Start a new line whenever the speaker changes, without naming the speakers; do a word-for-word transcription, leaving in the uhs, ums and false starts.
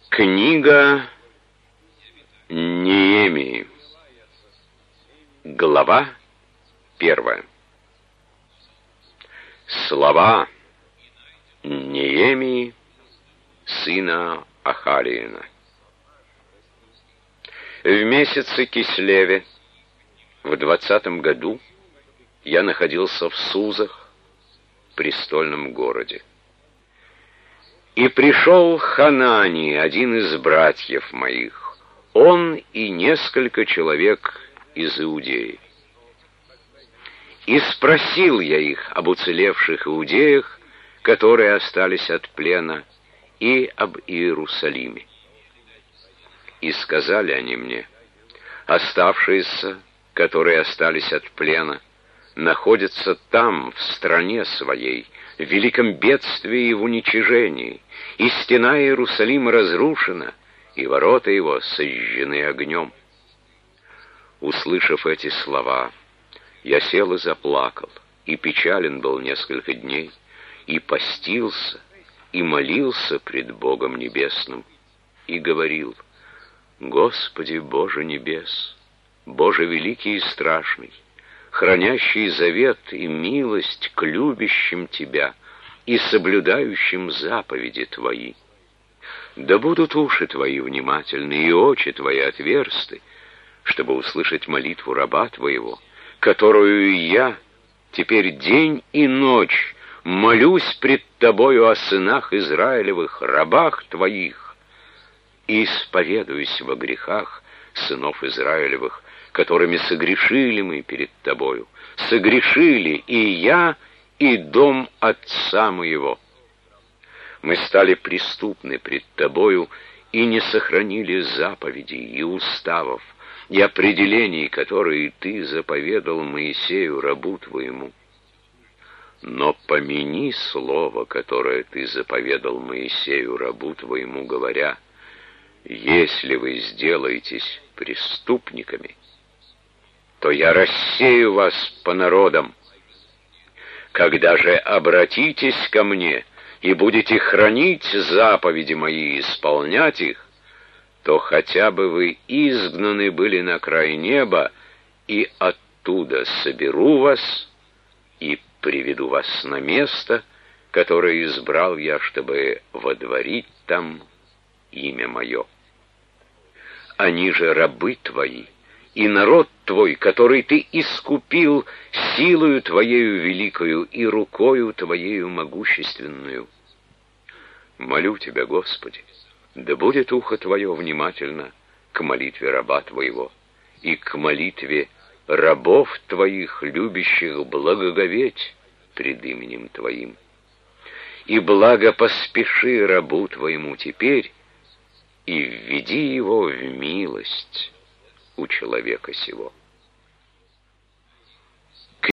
Книга Неемии. Глава первая. Слова Неемии, сына Ахалиина. В месяце Кислеве, в двадцатом году, я находился в Сузах, престольном городе. И пришел Ханани, один из братьев моих, он и несколько человек из Иудеи. И спросил я их об уцелевших иудеях, которые остались от плена, и об Иерусалиме. И сказали они мне: оставшиеся, которые остались от плена, находятся там, в стране своей, в великом бедствии и в уничижении, и стена Иерусалима разрушена, и ворота его сожжены огнем. Услышав эти слова, я сел и заплакал, и печален был несколько дней, и постился, и молился пред Богом Небесным, и говорил: Господи Боже небес, Боже великий и страшный, хранящий завет и милость к любящим Тебя и соблюдающим заповеди Твои. Да будут уши Твои внимательны и очи Твои отверсты, чтобы услышать молитву раба Твоего, которую я теперь день и ночь молюсь пред Тобою о сынах Израилевых, рабах Твоих, и исповедуюсь во грехах сынов Израилевых, которыми согрешили мы перед Тобою, согрешили и я, и дом отца моего. Мы стали преступны пред Тобою и не сохранили заповедей и уставов, и определений, которые Ты заповедал Моисею, рабу Твоему. Но помяни слово, которое Ты заповедал Моисею, рабу Твоему, говоря: если вы сделаетесь преступниками, то я рассею вас по народам. Когда же обратитесь ко мне и будете хранить заповеди мои и исполнять их, то хотя бы вы изгнаны были на край неба, и оттуда соберу вас и приведу вас на место, которое избрал я, чтобы водворить там имя мое. Они же рабы Твои, и народ Твой, который Ты искупил силою Твоею великою и рукою Твоею могущественную. Молю Тебя, Господи, да будет ухо Твое внимательно к молитве раба Твоего и к молитве рабов Твоих, любящих благоговеть пред именем Твоим. И благо поспеши рабу Твоему теперь, и введи его в милость у человека сего.